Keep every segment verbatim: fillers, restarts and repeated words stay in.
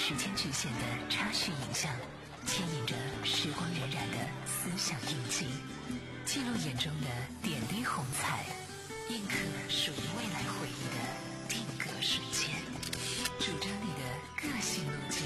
时间局限的插叙影像，牵引着时光荏苒的思想印记，记录眼中的点滴红彩，印刻属于未来回忆的定格瞬间，主张你的个性路径，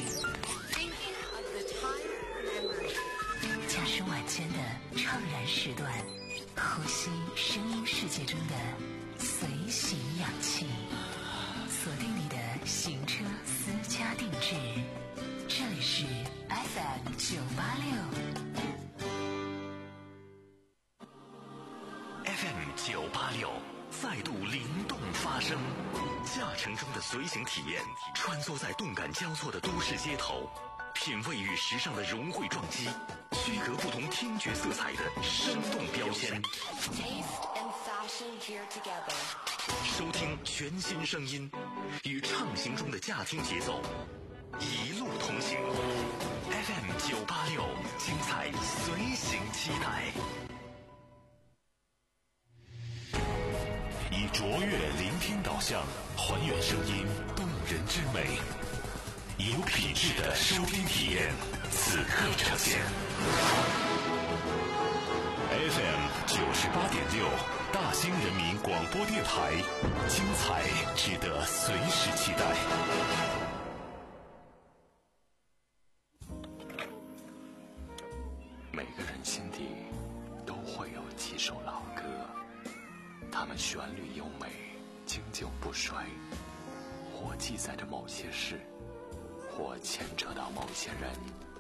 驾驶晚间的怅然时段，呼吸声音世界中的随行氧气，锁定你的行车私家定制，这里是 F M 九八六 F M 九八六再度灵动发声，驾乘中的随行体验，穿梭在动感交错的都市街头，品味与时尚的融汇撞击，区隔不同听觉色彩的生动标签， Taste and fashion here together， 收听全新声音，与畅行中的驾听节奏一路同行。 F M 九八六，精彩随行期待。以卓越聆听导向，还原声音动人之美，以有品质的收听体验，此刻呈现。F M 九十八点六，大兴人民广播电台，精彩值得随时期待。 每个人心底都会有几首老歌，它们旋律优美，经久不衰，或记载着某些事，或牵扯到某些人。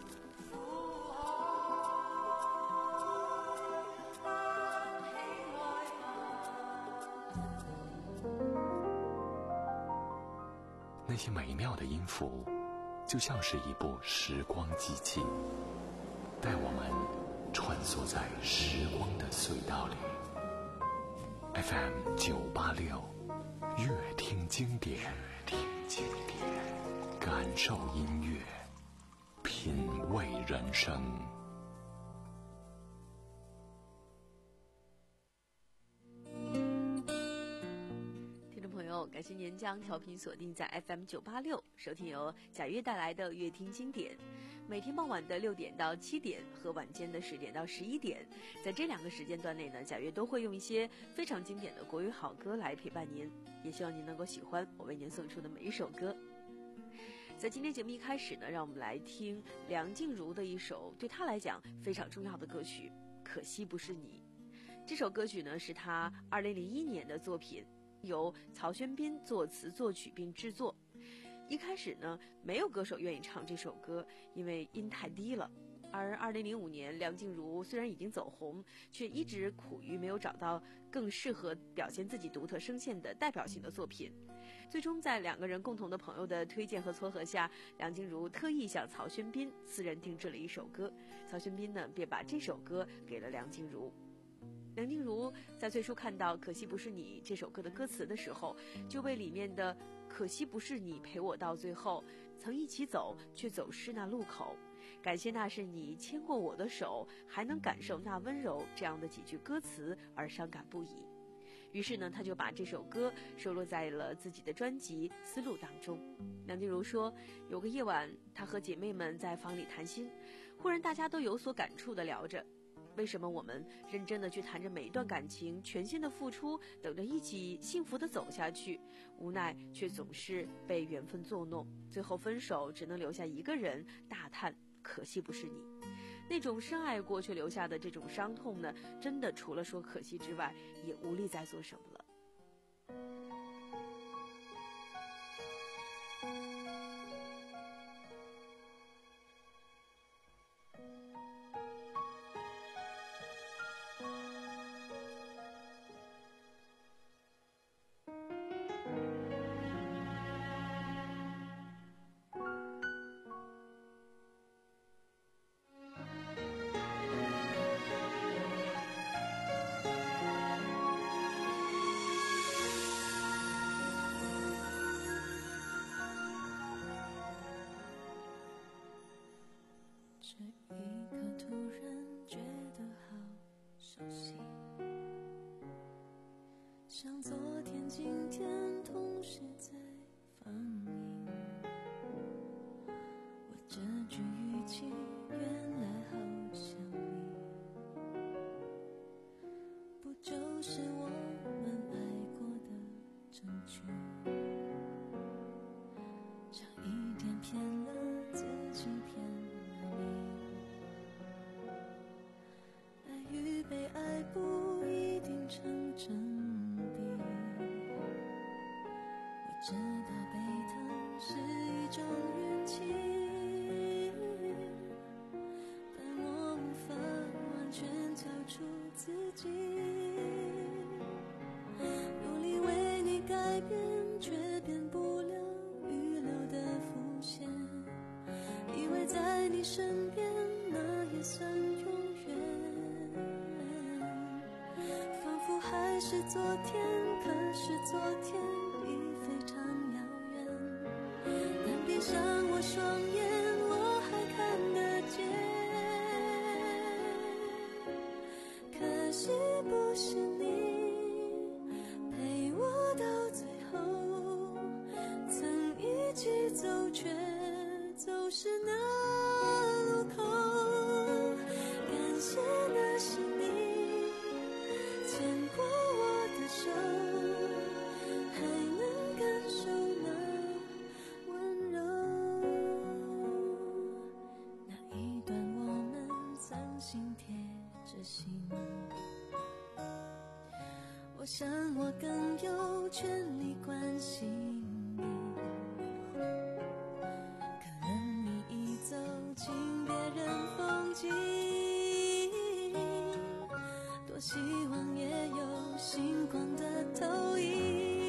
那些美妙的音符，就像是一部时光机器，带我们穿梭在时光的隧道里。F M 九八六，乐听经典，乐听经典，感受音乐，品味人生。 听众朋友，感谢您将调频锁定在 F M 九八六，收听由贾月带来的乐听经典。每天傍晚的六点到七点和晚间的十点到十一点，在这两个时间段内呢，贾月都会用一些非常经典的国语好歌来陪伴您，也希望您能够喜欢我为您送出的每一首歌。在今天节目一开始呢，让我们来听梁静茹的一首对她来讲非常重要的歌曲《可惜不是你》。这首歌曲呢是她二零零一年的作品，由曹轩宾作词作曲并制作。一开始呢，没有歌手愿意唱这首歌，因为音太低了。而二零零五年，梁静茹虽然已经走红，却一直苦于没有找到更适合表现自己独特声线的代表性的作品。最终在两个人共同的朋友的推荐和撮合下，梁静茹特意向曹轩宾私人定制了一首歌，曹轩宾呢便把这首歌给了梁静茹。梁静茹在最初看到《可惜不是你》这首歌的歌词的时候，就为里面的可惜不是你陪我到最后，曾一起走却走失那路口，感谢那是你牵过我的手，还能感受那温柔，这样的几句歌词而伤感不已。于是呢，他就把这首歌收录在了自己的专辑《丝路》当中。梁静茹说，有个夜晚，她和姐妹们在房里谈心，忽然大家都有所感触地聊着，为什么我们认真的去谈着每一段感情，全心的付出，等着一起幸福的走下去，无奈却总是被缘分作弄，最后分手只能留下一个人大叹可惜不是你。那种深爱过却留下的这种伤痛呢，真的除了说可惜之外，也无力再做什么了。 像昨天今天同时在放映， 句语气，原来好像你，不就是我们爱过的证据？差一点骗了自己，骗了你。爱与被爱不一定成正比，我知道被疼是一种运气，但我无法完全交出自己，努力为你改变，却变不了预留的伏线，以为在你身边那也算永远，仿佛还是昨天，可是昨天已非常遥远，但闭上我双眼，我还看得见，可惜不是你陪我到最后，曾一起走却走失那路口，感谢那是你牵过我的手，还能感受那温柔，那一段我们曾心贴着心，我想我更有权利关心你，可能你已走进别人风景，多希望也有星光的投影，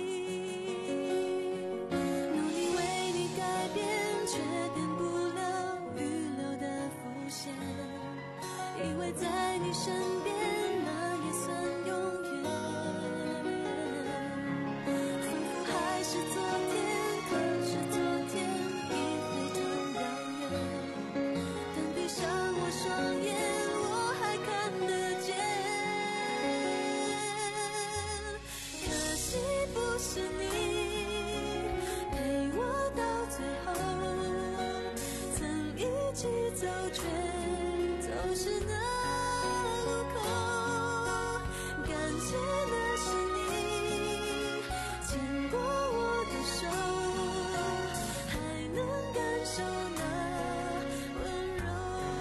努力为你改变，却变不了预留的伏线，以为在你身边那也算永远，仿佛还是昨天，可是昨天已非常遥远，但闭上我双眼，我还看得见，可惜不是你陪我到最后，曾一起走却走失那路口，感谢的是你牵过我的手，还能感受那温柔，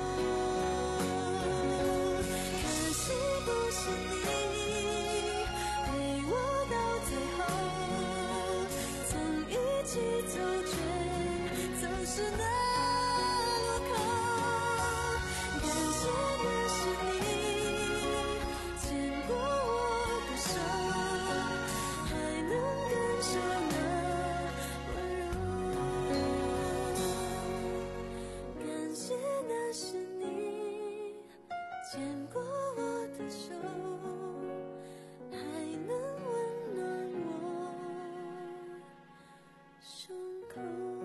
可惜不是你陪我到最后，曾一起走却走失那路口，感谢的是你牵过我的手，还能感受那温柔，感谢的是你牵过我的手，还能温暖我胸口。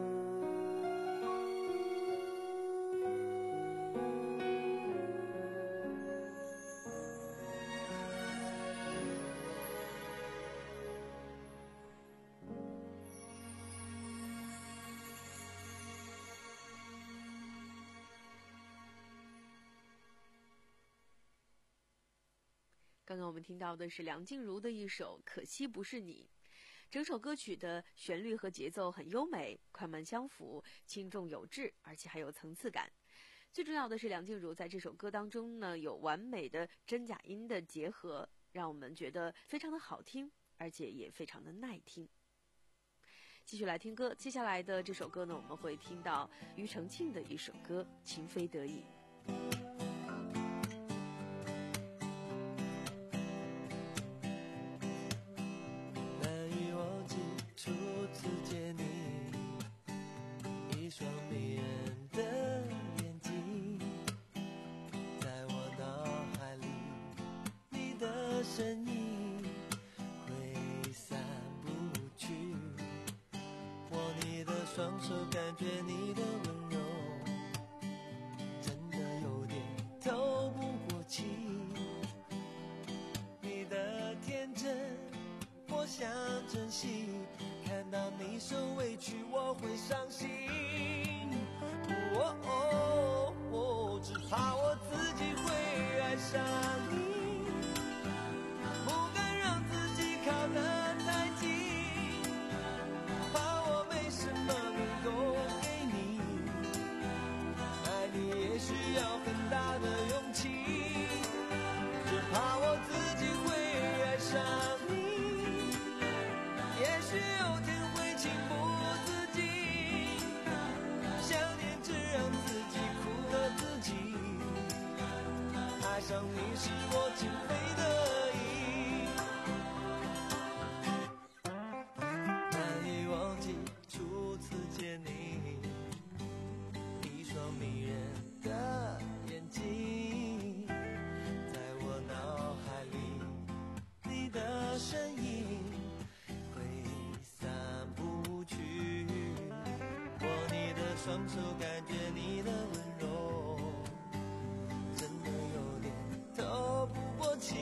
刚刚我们听到的是梁静茹的一首《可惜不是你》，整首歌曲的旋律和节奏很优美，快慢相符，轻重有致，而且还有层次感。最重要的是，梁静茹在这首歌当中呢，有完美的真假音的结合，让我们觉得非常的好听，而且也非常的耐听。继续来听歌，接下来的这首歌呢，我们会听到庾澄庆的一首歌《情非得已》。 难以忘记初次见你，一双迷人的眼睛，在我脑海里，你的身影挥散不去。握你的双手，感觉你的温柔，真的有点透不过气。你的天真我想珍惜，看到你受委屈我会伤心。哦哦怕我自己会爱上你，不敢让自己靠得太近，怕我没什么能够给你，爱你也需要很大的勇气，只怕我自己会爱上你，也许有天会情不自禁，想念只让自己苦了自己，爱上你是我情非得已，难以忘记初次见你，一双迷人的眼睛，在我脑海里你的身影挥散不去，握你的双手，感觉你的温柔，真的有点透不过气，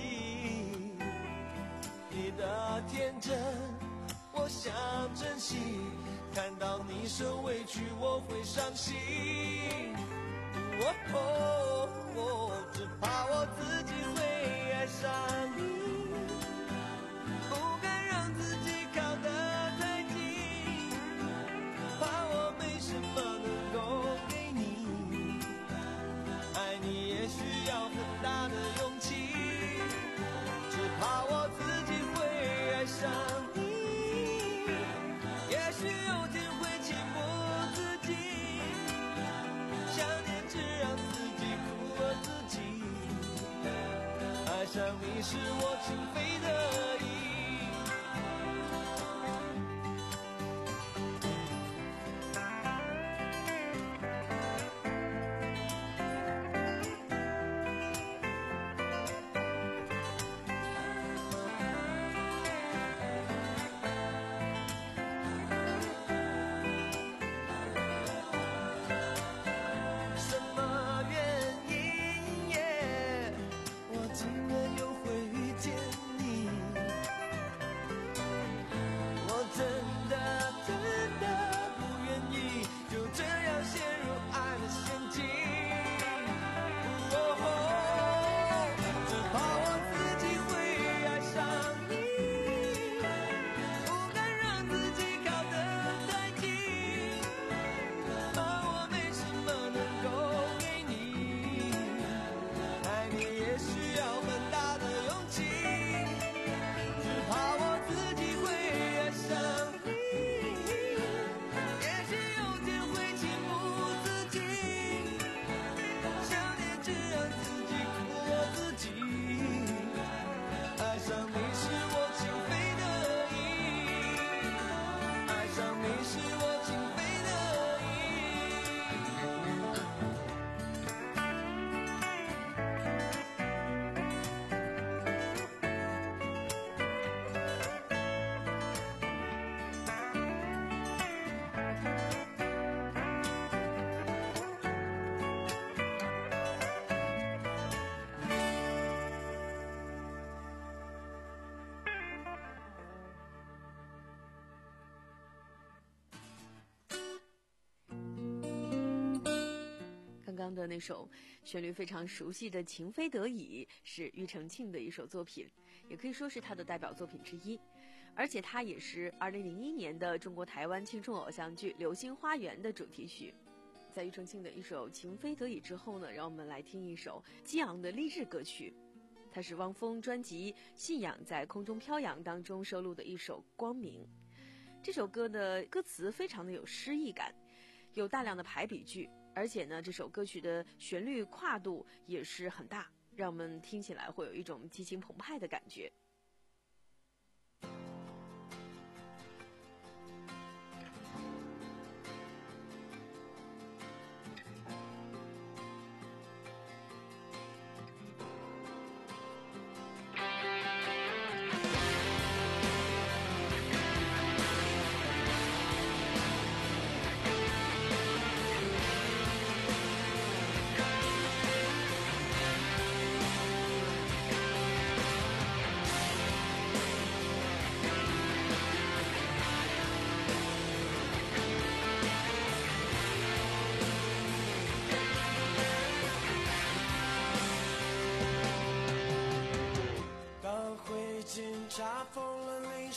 你的天真我想珍惜，看到你受委屈我会伤心，哦哦哦，只怕我自己会爱上你，不敢让自己靠得太近，怕我没什么能够给你，爱你也需要很大的勇气，只怕我自己会爱上你，也许有天会情不自禁，想念只让自己苦了自己，爱上你是我情非得已。什么原因耶？我竟然又会遇见你，我真的真的不愿意就这样陷入爱的陷阱，哦，只怕我自己会爱上你，不敢让自己靠得太近，怕我没什么能够给你，爱你也需要很大的勇气，只怕我自己会爱上你，也许有天会情不自禁，想念只让自己苦了自己，爱上你是我情非得已，爱上你是我情非得刚刚的那首旋律非常熟悉的《情非得已》是庾澄庆的一首作品，也可以说是他的代表作品之一，而且它也是二零零一年的中国台湾青春偶像剧《流星花园》的主题曲。在庾澄庆的一首《情非得已》之后呢，让我们来听一首激昂的励志歌曲，它是汪峰专辑《信仰在空中飘扬》当中收录的一首《光明》。这首歌的歌词非常的有诗意感，有大量的排比句，而且呢，这首歌曲的旋律跨度也是很大，让我们听起来会有一种激情澎湃的感觉。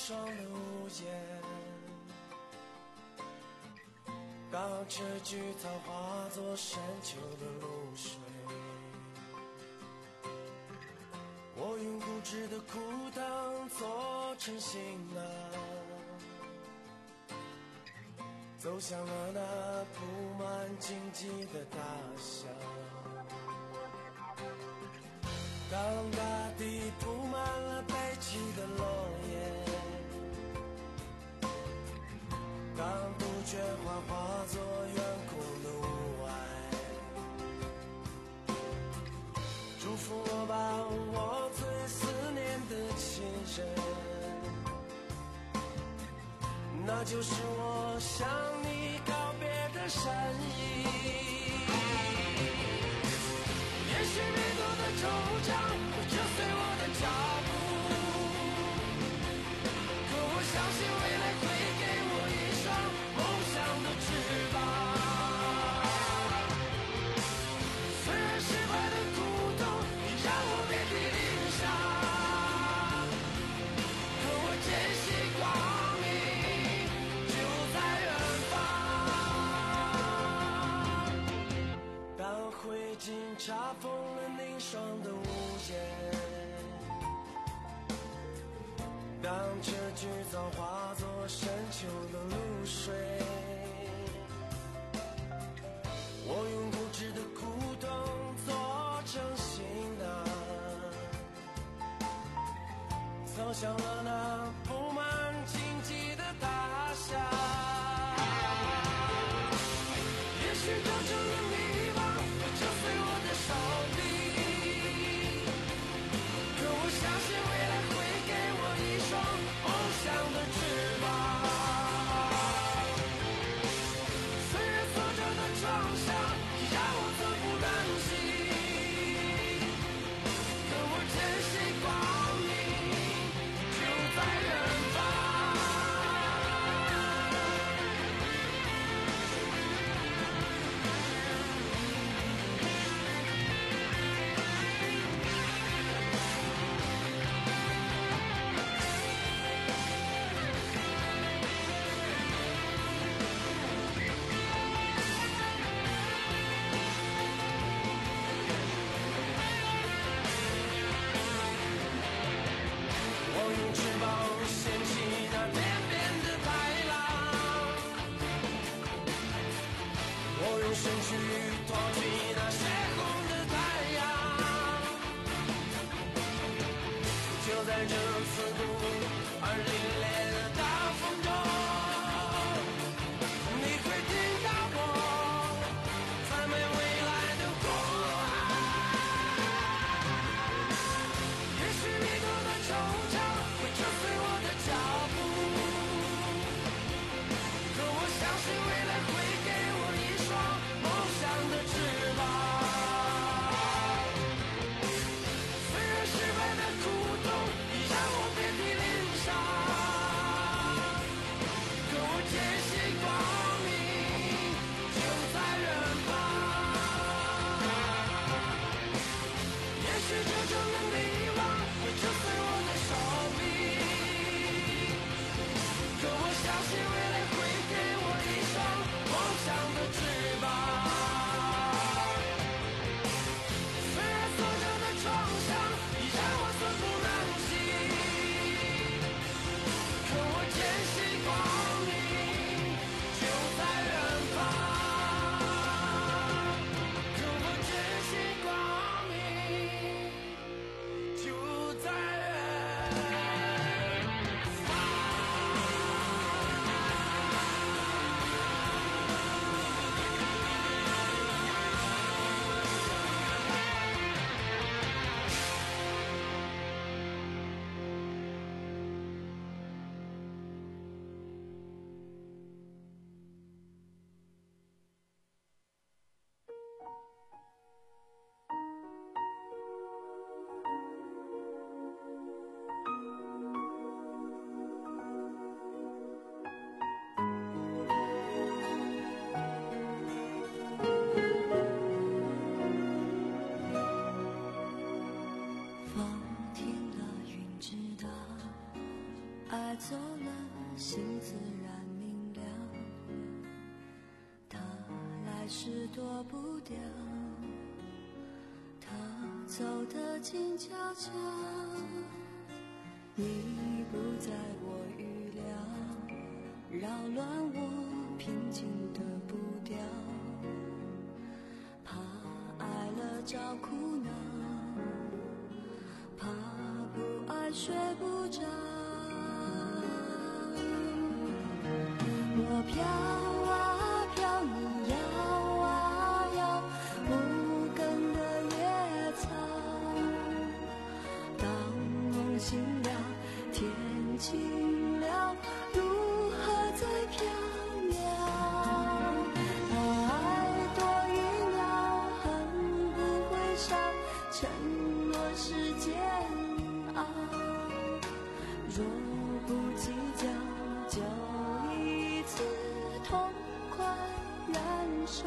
霜的屋檐，当这菊草化作深秋的露水，我用固执的裤裆做成行囊，走向了那铺满荆棘的大象。当大地铺满了悲泣的落叶，当杜鹃花化作远空的雾霭，祝福我吧，我最思念的亲人，那就是我向你告别的善意。也许每多的惆怅会折碎我的脚步，可我相信未来会给我一双梦想的翅膀。虽然失败的苦痛你让我遍体鳞伤，可我坚信光明就在远方。当灰烬查封了凝霜的屋檐，当这菊草化作深秋的露水，我用固执的裤裆做成行囊，走向了那布满荆棘的大厦。也许真正的迷茫会折碎我的手臂，可我相信未来会给我一双梦想的翅膀。虽然挫折的创伤让我寸步难行，可我坚信光明就在还是躲不掉，他走得静悄悄，你不在我预料，扰乱我平静的步调，怕爱了找苦恼，怕不爱睡不着，我飘啊飘，你摇啊摇，无根的野草，当梦醒了，天晴了，如何在飘渺？爱多一秒，恨不会少，承诺是煎熬，若不计较，就一次痛快燃烧。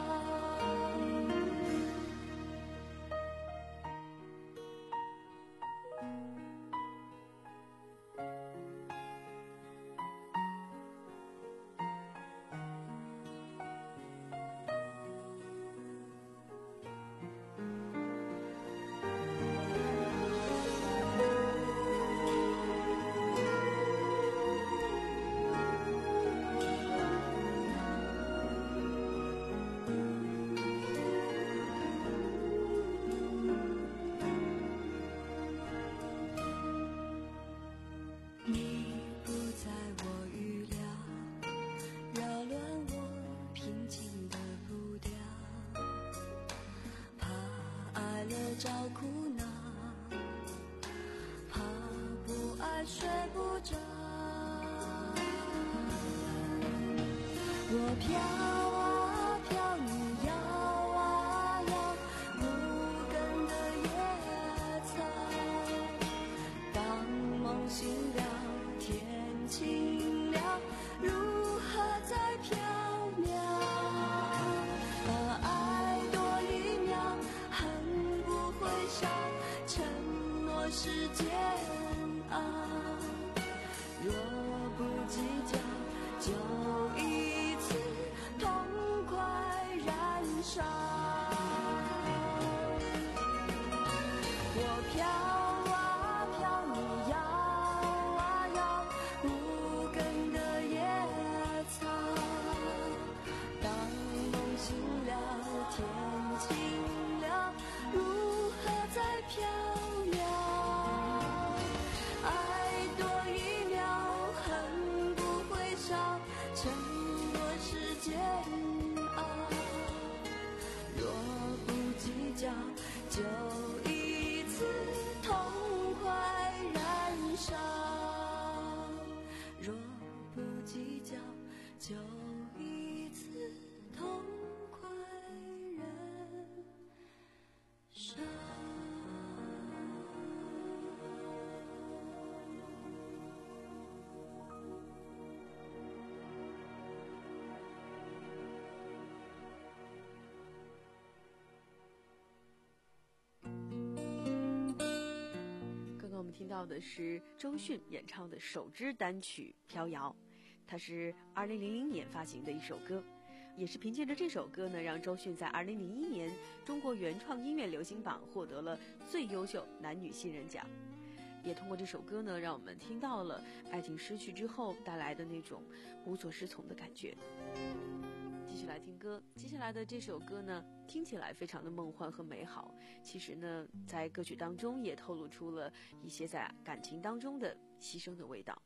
你不在我预料，扰乱我平静的步调，怕爱了找苦恼，怕不爱睡不着，我飘啊飘，你摇啊摇，无根的野草，当梦醒了，天晴了，如何在飘渺？把爱多一秒，恨不会少，承诺是煎熬，若不计较，就一次痛快燃烧。我飘啊飘，你摇啊摇，无根的野草，当梦醒了，天晴了，如何在飘渺？爱多一秒，恨不会少，承诺是煎熬，若不计较，就一次痛快燃烧，若不计较，就一次痛快燃烧。 刚刚我们听到的是周迅演唱的首支单曲《飘摇》，它是二零零零年发行的一首歌，也是凭借着这首歌呢，让周迅在二零零一年中国原创音乐流行榜获得了最优秀男女新人奖。也通过这首歌呢，让我们听到了爱情失去之后带来的那种无所适从的感觉。继续来听歌，接下来的这首歌呢，听起来非常的梦幻和美好，其实呢，在歌曲当中也透露出了一些在感情当中的牺牲的味道。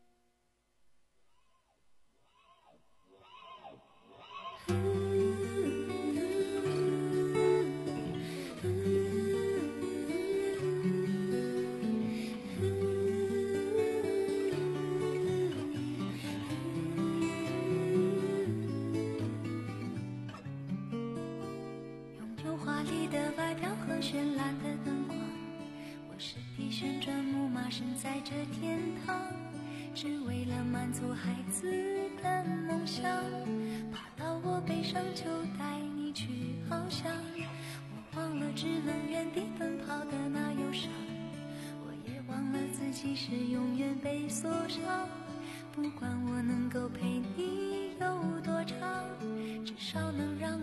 绚烂的灯光，我是匹旋转木马，身在这天堂，只为了满足孩子的梦想。爬到我背上就带你去翱翔，我忘了只能原地奔跑的那忧伤，我也忘了自己是永远被锁上。不管我能够陪你有多长，至少能让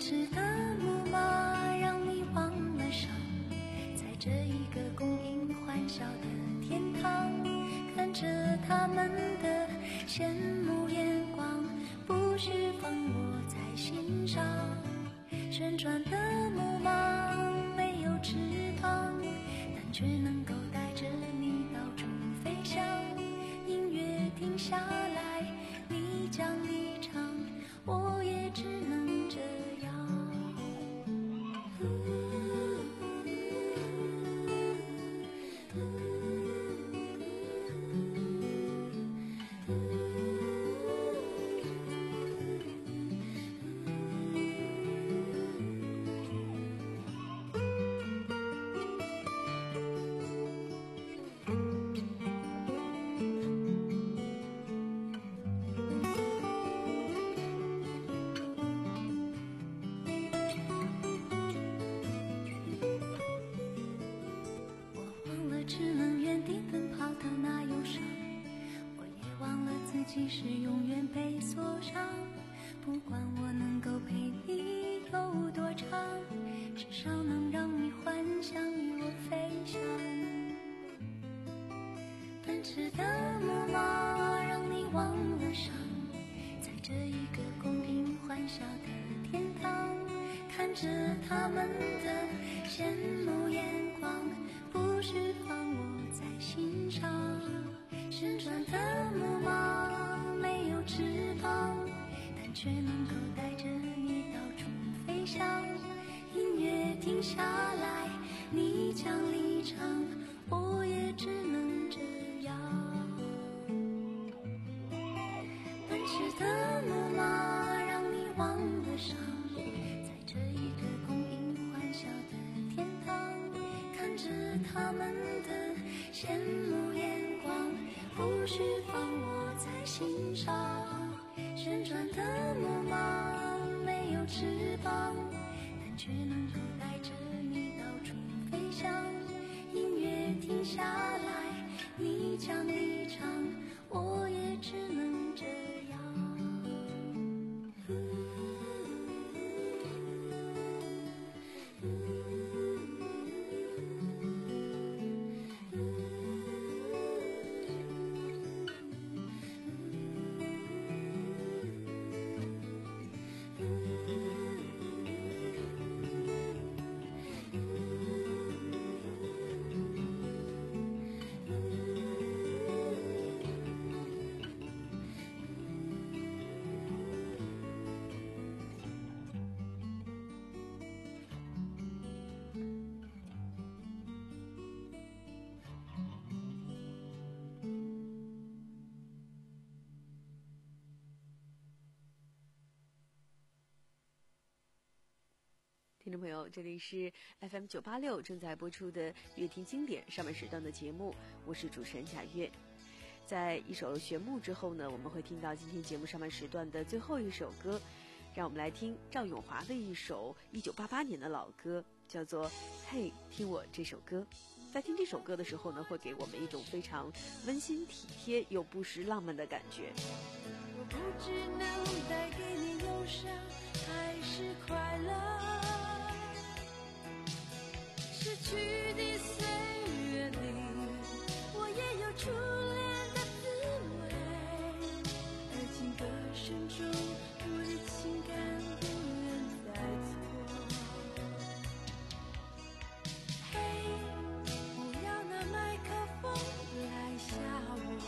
痴的木马让你忘了伤，在这一个供应欢笑的天堂，看着他们的羡慕眼光，不释放我在心上。旋转的木马没有翅膀，但却能够带着你到处飞翔。音乐停下来，你将离场，我也只能这样。只能原地奔跑的那忧伤，我也忘了自己是永远被锁上。不管我能够陪你有多长，至少能让你幻想与我飞翔。奔驰的木马让你忘了伤，在这一个公平欢笑的天堂，看着他们的羡慕眼光，不释放我在心上。旋转的木马没有翅膀，但却能够带着你到处飞翔。音乐停下来，你将离场，我也只能这样。奔驰的木马让你忘了伤，在这一个供应欢笑的天堂，看着他们的羡慕眼光，不释放我在心上。旋转的木马没有翅膀，但却能够带着你到处飞翔。音乐停下来，你将离场，我也只能这样。 听众朋友，这里是 F M 九八六正在播出的乐听经典上半时段的节目，我是主持人贾月。在一首旋木之后呢，我们会听到今天节目上半时段的最后一首歌，让我们来听赵咏华的一首一九八八年的老歌，叫做《嘿，听我这首歌》。在听这首歌的时候呢，会给我们一种非常温馨体贴又不失浪漫的感觉。 我不知能带给你忧伤还是快乐，失去的岁月里，我也有初恋的滋味。爱情歌声中，我的情感不愿再错。嘿，不要拿麦克风来吓我，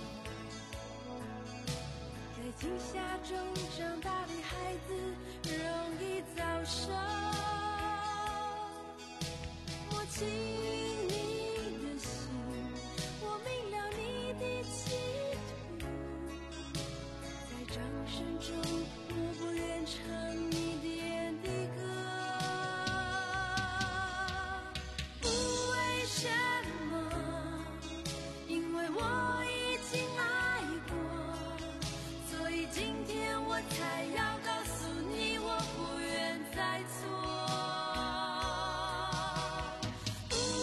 在惊吓中长大的孩子容易早熟。摸清你的心，我明了你的企图，在掌声中我不愿唱你点的歌。不为什么，因为我已经爱过，所以今天我才要告诉你，我不愿再错。不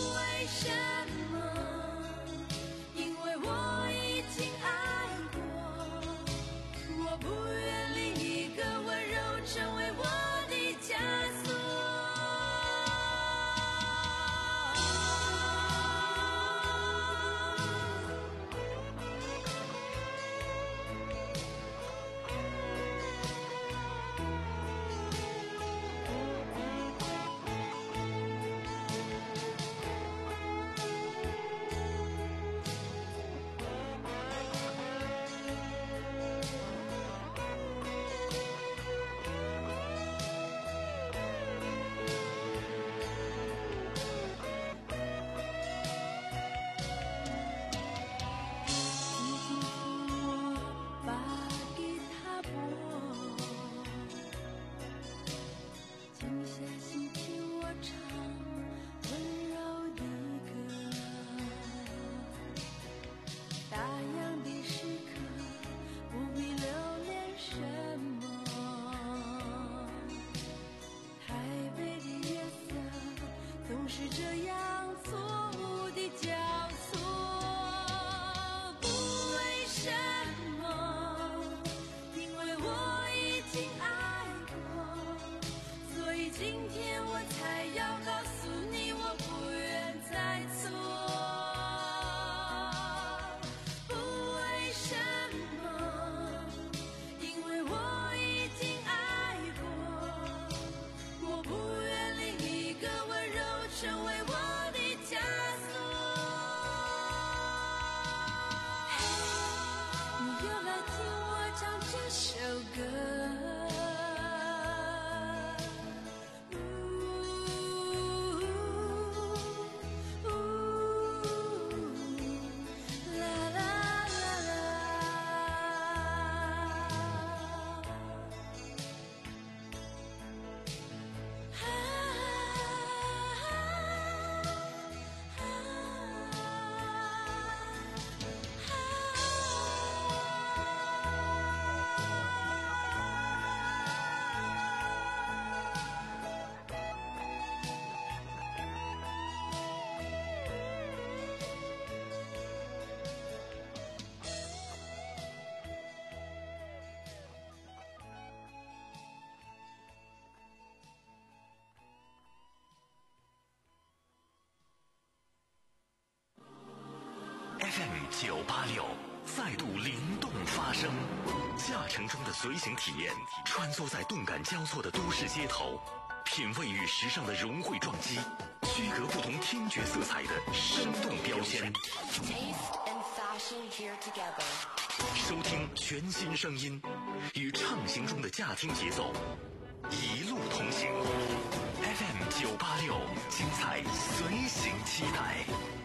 F M 九八六再度灵动发声，驾乘中的随行体验，穿梭在动感交错的都市街头，品味与时尚的融汇撞击，区隔不同听觉色彩的生动标签。 Taste and fashion here together. 收听全新声音，与畅行中的驾听节奏，一路同行。F M 九八六，精彩随行期待。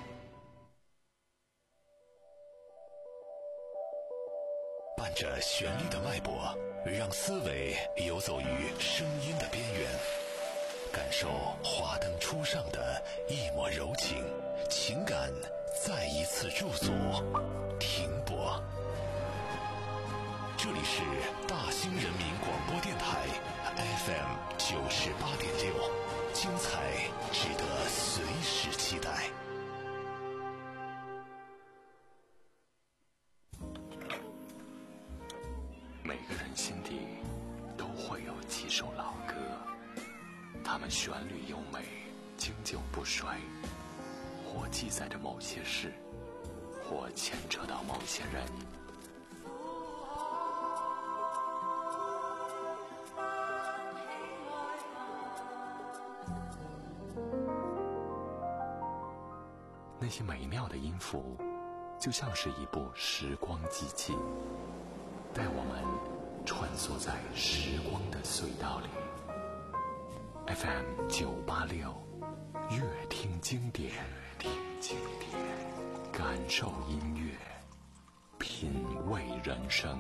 伴着旋律的脉搏，让思维游走于声音的边缘，感受华灯初上的一抹柔情，情感再一次驻足停泊。这里是大兴人民广播电台 F M 九十八点六，精彩值得随时期待。 每个人心底都会有几首老歌，它们旋律优美，经久不衰，或记载着某些事，或牵扯到某些人。那些美妙的音符，就像是一部时光机器，带我们穿梭在时光的隧道里。F M 九八六，乐听经典，听经典，感受音乐，品味人生。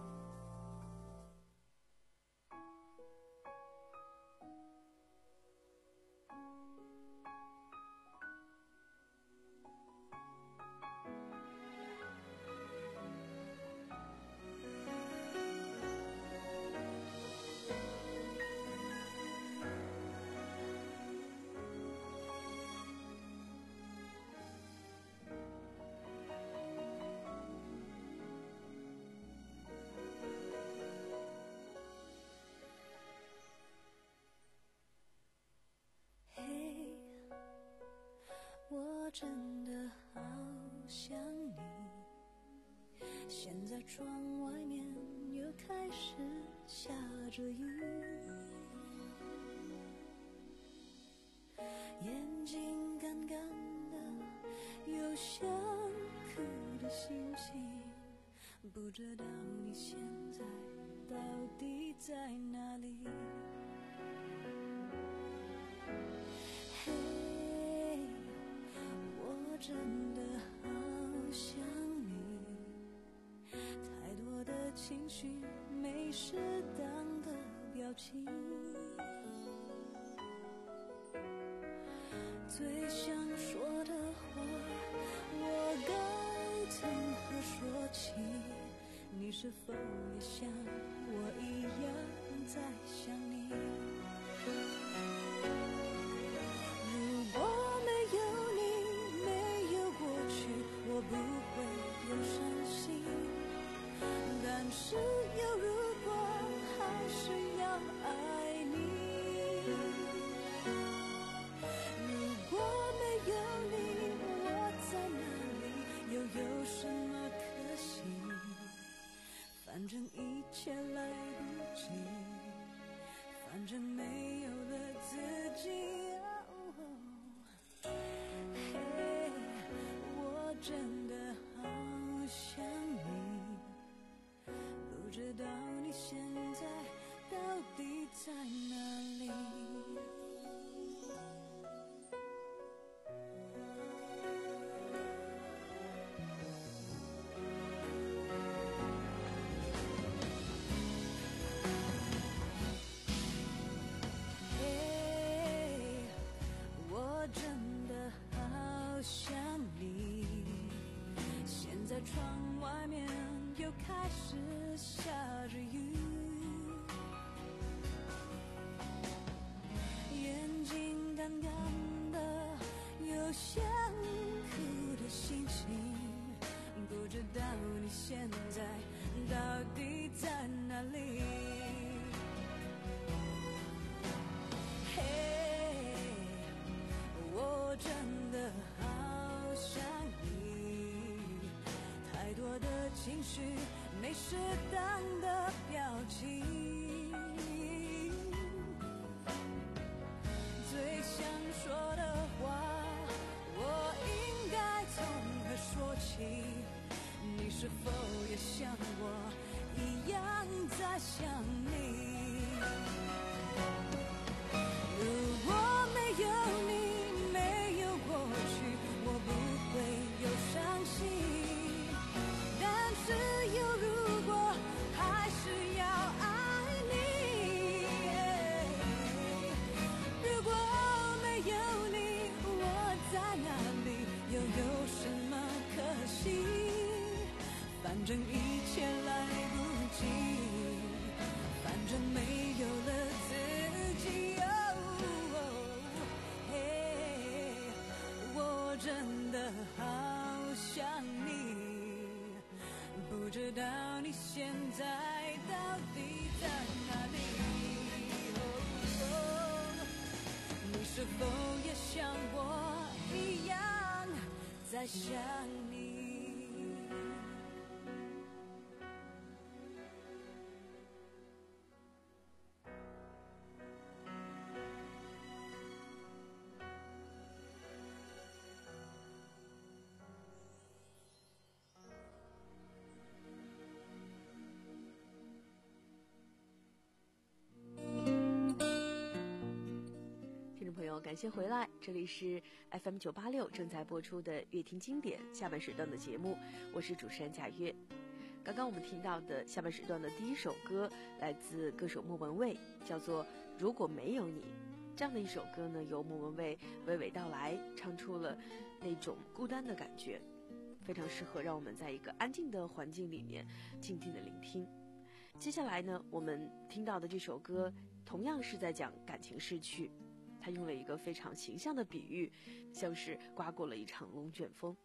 我真的好想你，现在窗外面又开始下着雨，眼睛干干的，有想哭的心情，不知道你现在到底在哪里。我真的好想你，太多的情绪没适当的表情，最想说的话我该从何说起，你是否也像我一样在想你？如果没有你，没有过去，我不会有伤心，但是有如果还是要爱你。如果没有你，我在哪里，又有什么可惜，反正一切来不及，反正没有了自己。嘿，我真的好想你，不知道你现在到底在哪里。窗外面又开始下着雨，眼睛干干的，有想哭的心情，不知道你现在到底在哪里。嘿，我真的好想你， 我的情绪没适当的表情，最想说的话我应该从何说起？你是否也像我一样在想你？如果没有你，没有过去，我不会有伤心。但是有如果，还是要爱你。如果没有你，我在哪里，又有什么可惜？反正一切来不及，反正没有了自己。我真的好想你，不知道你现在到底在哪里？你是否也像我一样在想你？ 感谢回来，这里是 F M 九八六正在播出的乐听经典下半时段的节目，我是主持人贾月。刚刚我们听到的下半时段的第一首歌来自歌手莫文蔚，叫做《如果没有你》。这样的一首歌呢，由莫文蔚娓娓道来，唱出了那种孤单的感觉，非常适合让我们在一个安静的环境里面静静的聆听。接下来呢，我们听到的这首歌同样是在讲感情逝去，他用了一个非常形象的比喻，像是刮过了一场龙卷风。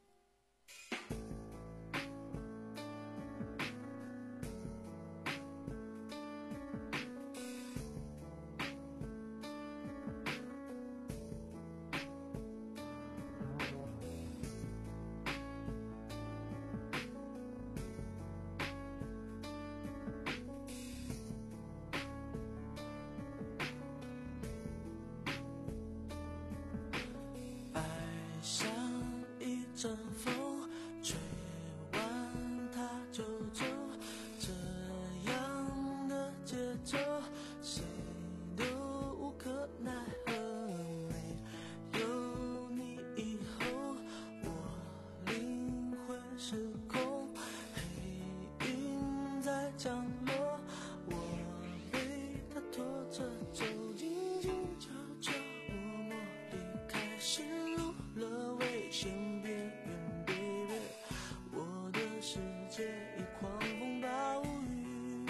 阵风吹完它就走，这样的节奏谁都无可奈何。没有你以后，我灵魂失控，黑云在降落，我被它拖着走，静静悄悄默默离开，陷入了危险边缘。世界一狂风暴雨，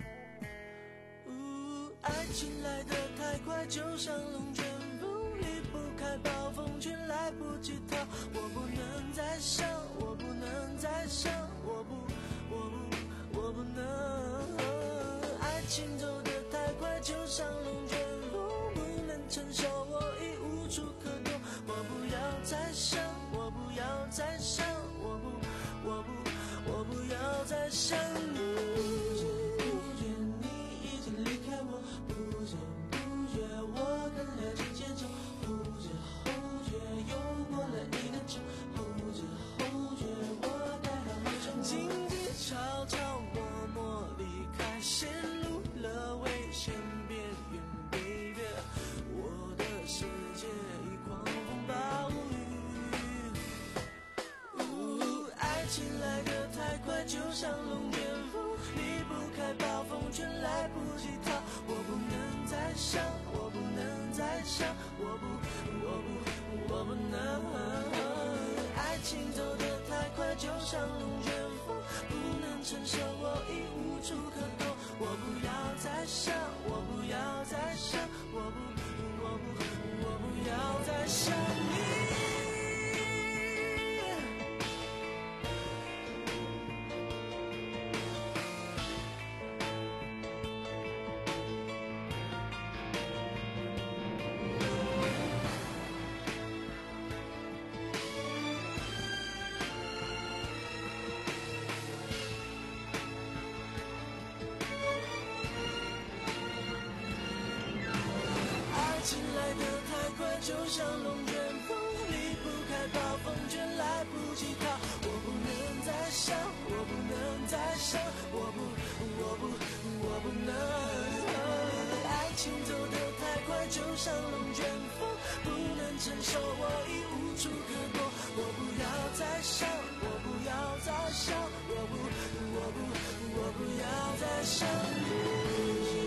爱情来得太快，就像龙卷风，离不开暴风圈，来不及逃。我不能再想，我不能再想，我不，我不，我不能。爱情走得太快，就像龙卷风，不能承受，我已无处可躲。我不要再想，我不要再想，我不，我不。我不要再想你，不知不觉你已经离开我，不知不觉我跟了解节奏，后知后觉又过了一个钟，后知后觉我带了好久，静静悄悄默默离开，陷入了危险边缘 ，baby， 我的世界已狂风暴雨，爱情来的太快，就像龙卷风，离不开暴风圈，来不及逃。我不能再想，我不能再想，我不，我不，我不能。爱情走得太快，就像龙卷风，不能承受，我已无处可躲。我不要再想，我不要再想，我不，我不，我不要再想你。 就像龙卷风，离不开暴风圈，来不及逃。我不能再想，我不能再想，我不，我不，我不能。爱情走得太快，就像龙卷风，不能承受，我已无处可躲。我不要再想，我不要再想，我不，我不，我不要再想你。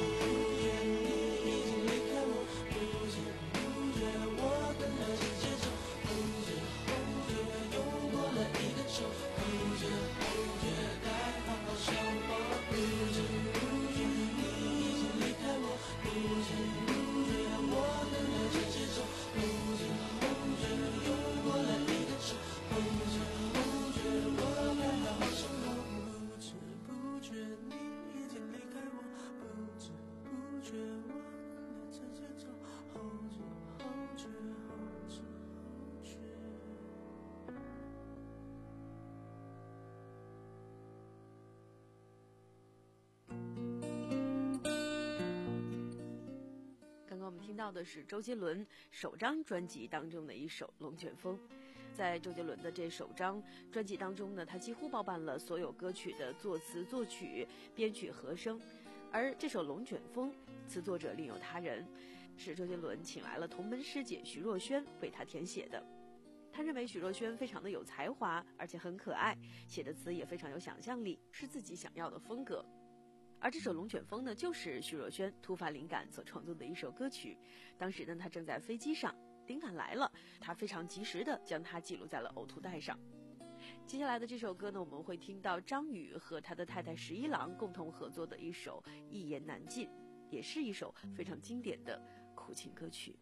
听到的是周杰伦首张专辑当中的一首《龙卷风》。在周杰伦的这首张专辑当中呢，他几乎包办了所有歌曲的作词、作曲、编曲、和声。而这首《龙卷风》词作者另有他人，是周杰伦请来了同门师姐徐若瑄为他填写的。他认为许若瑄非常的有才华，而且很可爱，写的词也非常有想象力，是自己想要的风格。而这首《龙卷风》呢，就是徐若瑄突发灵感所创作的一首歌曲。当时呢，她正在飞机上，灵感来了，她非常及时的将它记录在了呕吐带上。接下来的这首歌呢，我们会听到张宇和他的太太十一郎共同合作的一首《一言难尽》，也是一首非常经典的苦情歌曲。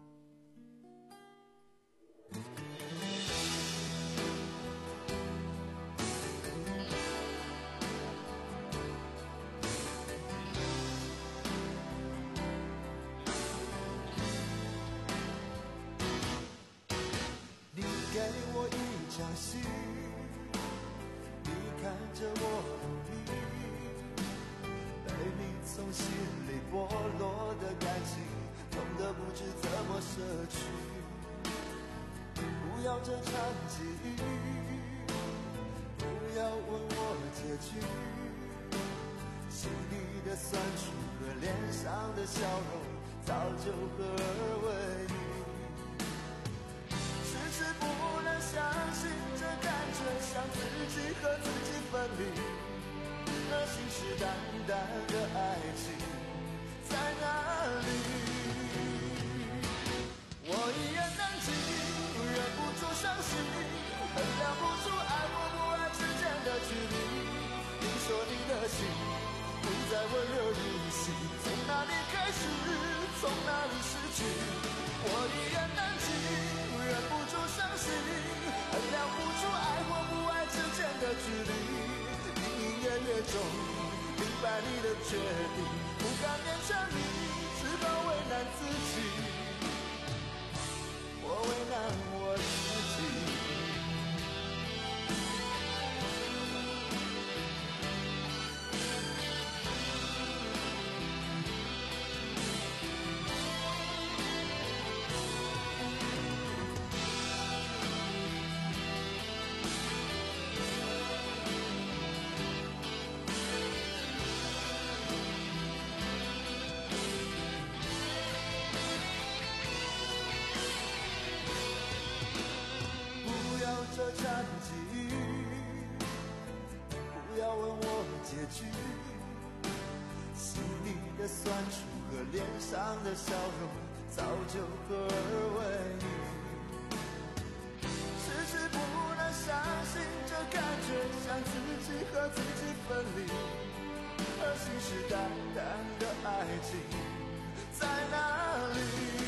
给我一场戏，你看着我努力，被你从心里剥落的感情，痛得不知怎么舍去。不要这场际遇，不要问我结局，心里的酸楚和脸上的笑容，早就合二为一。不能相信这感觉像自己和自己分离，那信誓旦旦的爱情在哪里？我一言难尽，忍不住伤心，衡量不出爱或不爱之间的距离。你说你的心不再温热如昔，从哪里开始，从哪里失去？我一言难尽，忍不住伤心，衡量不出爱或不爱之间的距离。隐隐约约中明白你的决定，不敢勉强你，只好为难自己，我为难我自己。这场际遇，不要问我结局，心里的酸楚和脸上的笑容早就合二为一。迟迟不能相信这感觉像自己和自己分离，而信誓旦旦的爱情在哪里？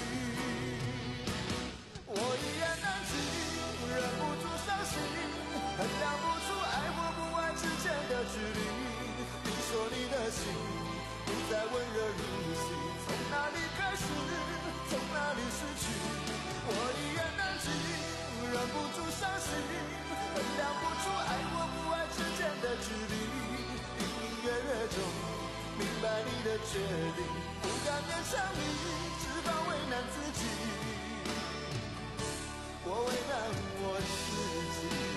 我一言难尽，忍不住伤心，衡量不出爱或不爱之间的距离。你说你的心不再温热如昔，从哪里开始，从哪里失去？我一言难尽，忍不住伤心，衡量不出爱或不爱之间的距离。隐隐约约中明白你的决定，不敢勉强你，只好为难自己， 为难我自己。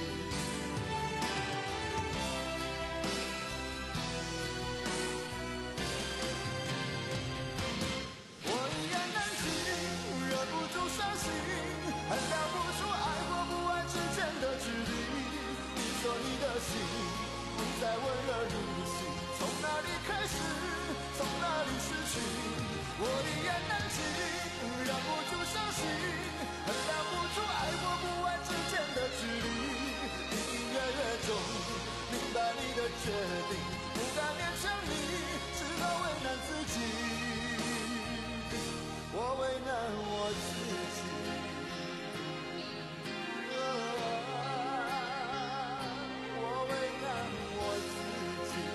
我一言难尽，忍不住伤心，衡量不出爱或不爱之间的距离。你说你的心不再温热如昔，从哪里开始，从哪里失去？我一言难尽，忍不住伤心，衡量不出爱或不爱之间的距离。隐隐约约中明白你的决定，不敢勉强你，只好为难自己。我为难我自己，啊、我为难我自己。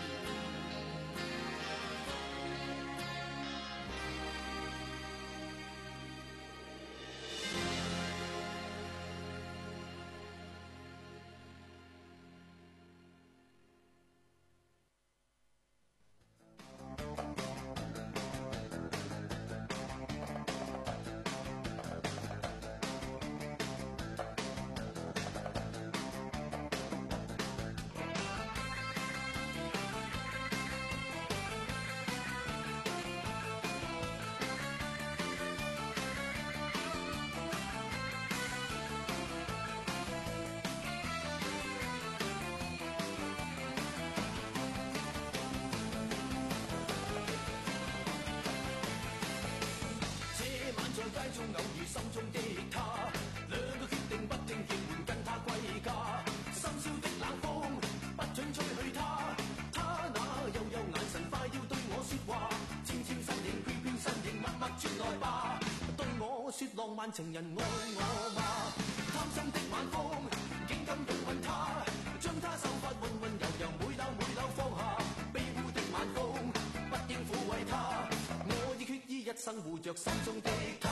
街中偶遇心中的他，兩個決定不聽叫喚跟他歸家。深宵的冷風不准吹去他，他那幽幽眼神快要對我說話，纖纖身影飄飄身影默默轉來吧，對我說浪漫情人愛我嗎？貪心的晚風竟敢擁吻他，將他秀髮溫溫柔柔每縷每縷放下，卑污的晚風不應撫慰他，我已決意一生護着心中的他。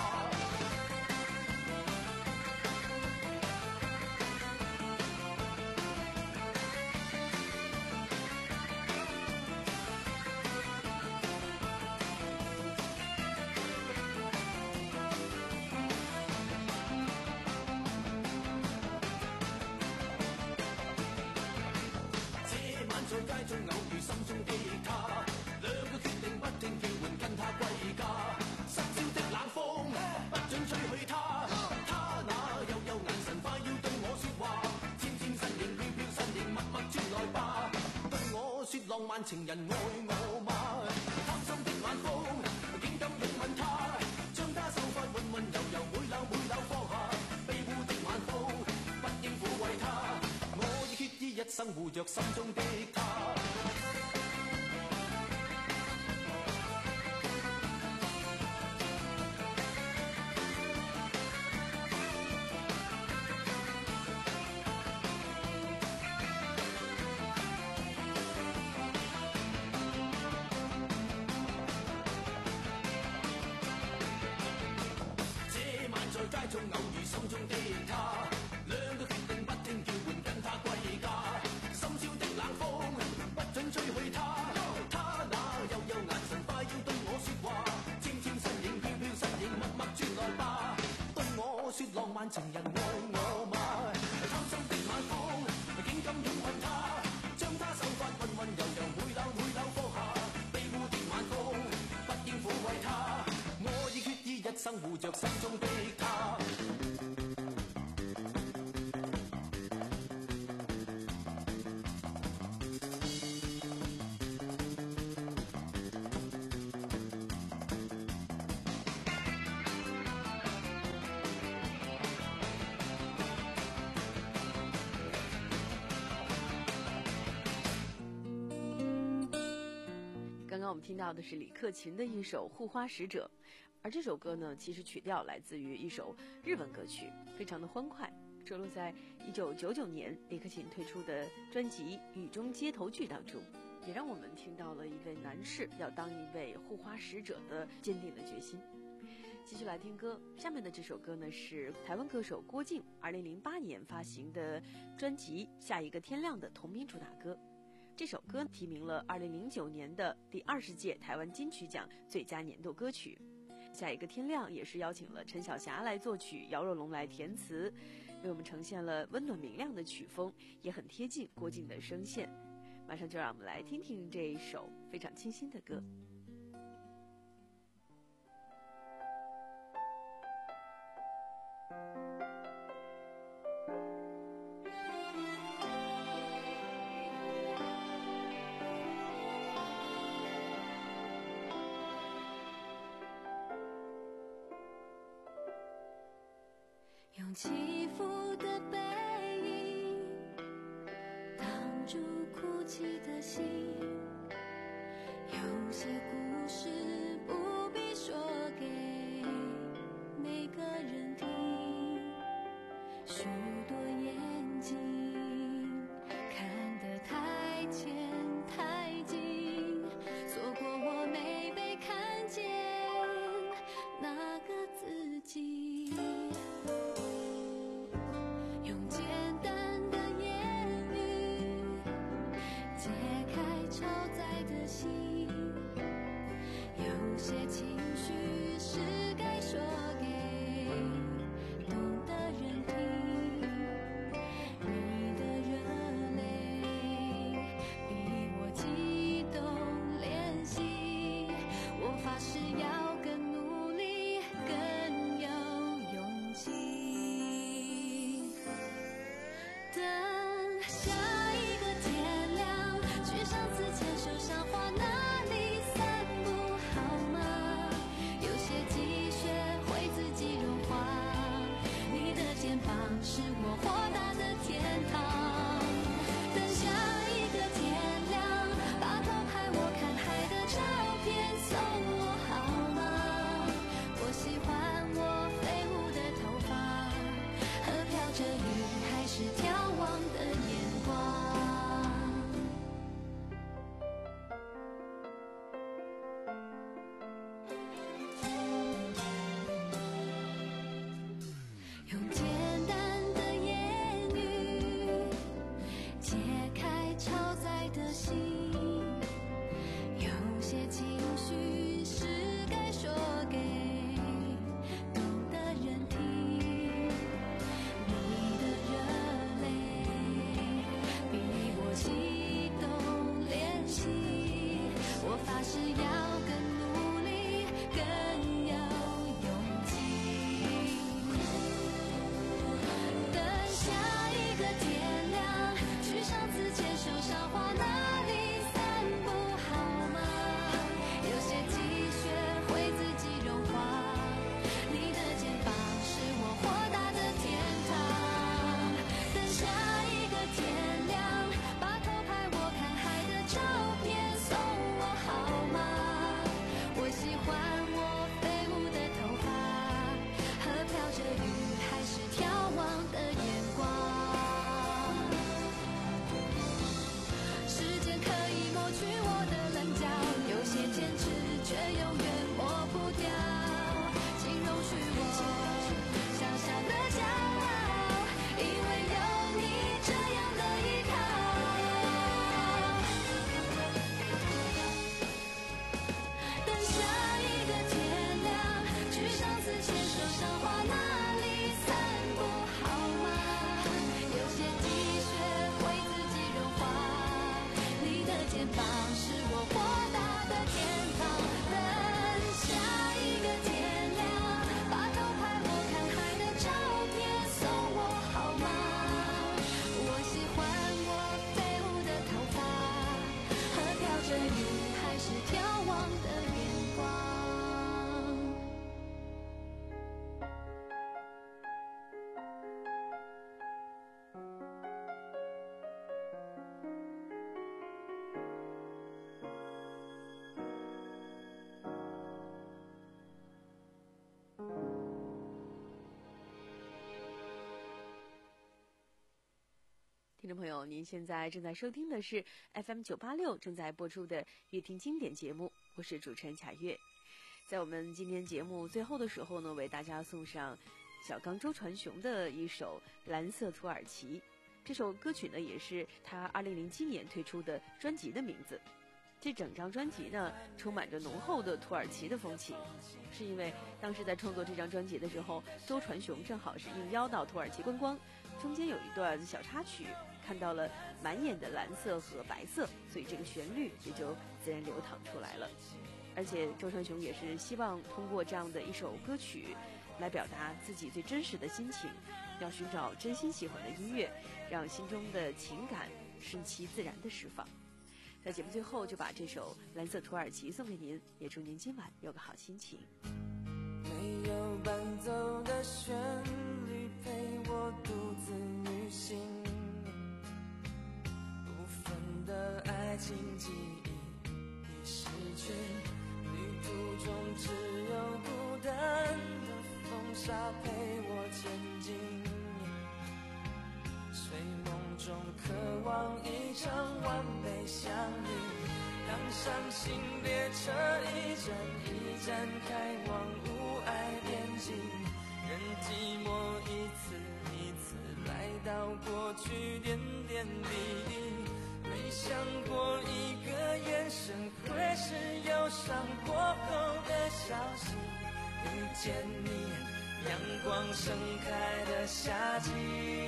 在街中偶遇心中的他，兩個決定不聽叫喚跟他歸家。深宵的冷風不准吹去他，他那幽幽眼神快要對我說話，纖纖身影飄飄身影默默轉來吧，對我說浪漫情人愛我嗎？貪心的晚風竟敢擁吻他，將他秀髮溫溫柔柔每縷每縷放下，卑污的晚風不應撫慰他，我已決意一生護着心中的他。在街中偶遇心中的他，兩個決定不聽叫喚跟他歸家。深宵的冷風不准吹去他，他那幽幽眼神快要對我說話，纖纖身影飄飄身影默默轉來吧，對我說浪漫情人愛我嗎？貪心的晚風竟敢擁吻他，將他秀髮溫溫柔柔每縷每縷放下，卑污的晚風不應撫慰他，我已決意一生護着心中的他。 刚刚我们听到的是李克勤的一首《护花使者》，而这首歌呢，其实曲调来自于一首日本歌曲，非常的欢快，收录在一九九九年李克勤推出的专辑《雨中街头剧》当中，也让我们听到了一位男士要当一位护花使者的坚定的决心。继续来听歌，下面的这首歌呢是台湾歌手郭靖二零零八年发行的专辑《下一个天亮》的同名主打歌。这首歌提名了二零零九年的第二十届台湾金曲奖最佳年度歌曲。 下一个天亮也是邀请了陈小霞来作曲，姚若龙来填词，为我们呈现了温暖明亮的曲风，也很贴近郭靖的声线。马上就让我们来听听这一首非常清新的歌。 用起伏的背影挡住哭泣的心，有些故事不必说给每个人听，许多眼睛看得太浅太近，错过我没被看见那个自己。有些情绪是该说给懂的人听，你的热泪比我激动怜惜，我发誓要更努力更有勇气。等下一个天亮，去上次牵手赏花那里散步好吗？有些积雪会自己融化，你的肩膀是我豁达的天堂。等下一个天亮，把偷拍我看海的照片送我好吗？我喜欢我飞舞的头发和飘着雨还是眺望的眼光。用简单的言语解开超载的心，有些情绪是该说给懂的人听，你的热泪比我激动怜惜，我发誓要更努力更有勇气。等下一个天亮，去上次牵手赏花那里散步好吗？有些积雪会自己融化，你的肩膀是我豁达的天堂。等下一个天亮，把偷拍我看海的照片送我好吗？我喜欢我飞舞的头发和飘着雨还是眺望的眼光。时间可以抹去我的棱角，有些坚持却永远抹不掉，请容许我小小的骄傲，因为有你这样的依靠。等下一个天亮，去上次牵手赏花那里散步好吗？有些积雪会自己融化，你的肩膀是我豁达的天堂。等下一个天亮，把偷拍我看海的照片送我好吗？我喜欢我飞舞的头发和飘着雨还是眺望的眼光。 听众朋友，您现在正在收听的是 F M 九八六正在播出的乐听经典节目，我是主持人卡月。在我们今天节目最后的时候呢，为大家送上小刚周传雄的一首《蓝色土耳其》。这首歌曲呢，也是他二零零七年推出的专辑的名字。 这整张专辑呢，充满着浓厚的土耳其的风情，是因为当时在创作这张专辑的时候，周传雄正好是应邀到土耳其观光，中间有一段小插曲，看到了满眼的蓝色和白色，所以这个旋律也就自然流淌出来了。而且周传雄也是希望通过这样的一首歌曲，来表达自己最真实的心情，要寻找真心喜欢的音乐，让心中的情感顺其自然的释放。在节目最后就把这首《蓝色土耳其》送给您，也祝您今晚有个好心情。 没有伴奏的旋律陪我独自旅行，部分的爱情记忆已失去，旅途中只有孤单的风沙陪我前进，睡梦中渴望一场完美相遇，让伤心列车一站一站开往无爱边境，任寂寞一次一次来到过去点点滴滴，没想过一个眼神会是忧伤过后的消息，遇见你阳光盛开的夏季，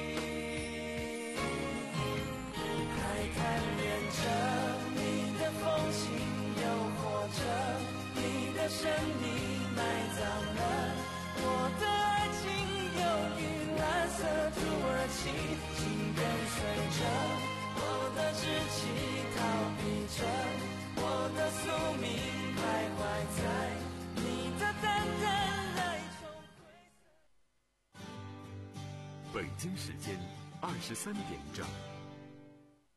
还贪恋着你的风情，诱惑着你的神秘，埋葬了我的爱情，犹如蓝色土耳其，紧跟随着我的志气，逃避着我的宿命，徘徊在你的淡淡哀愁。 北京时间二十三点整。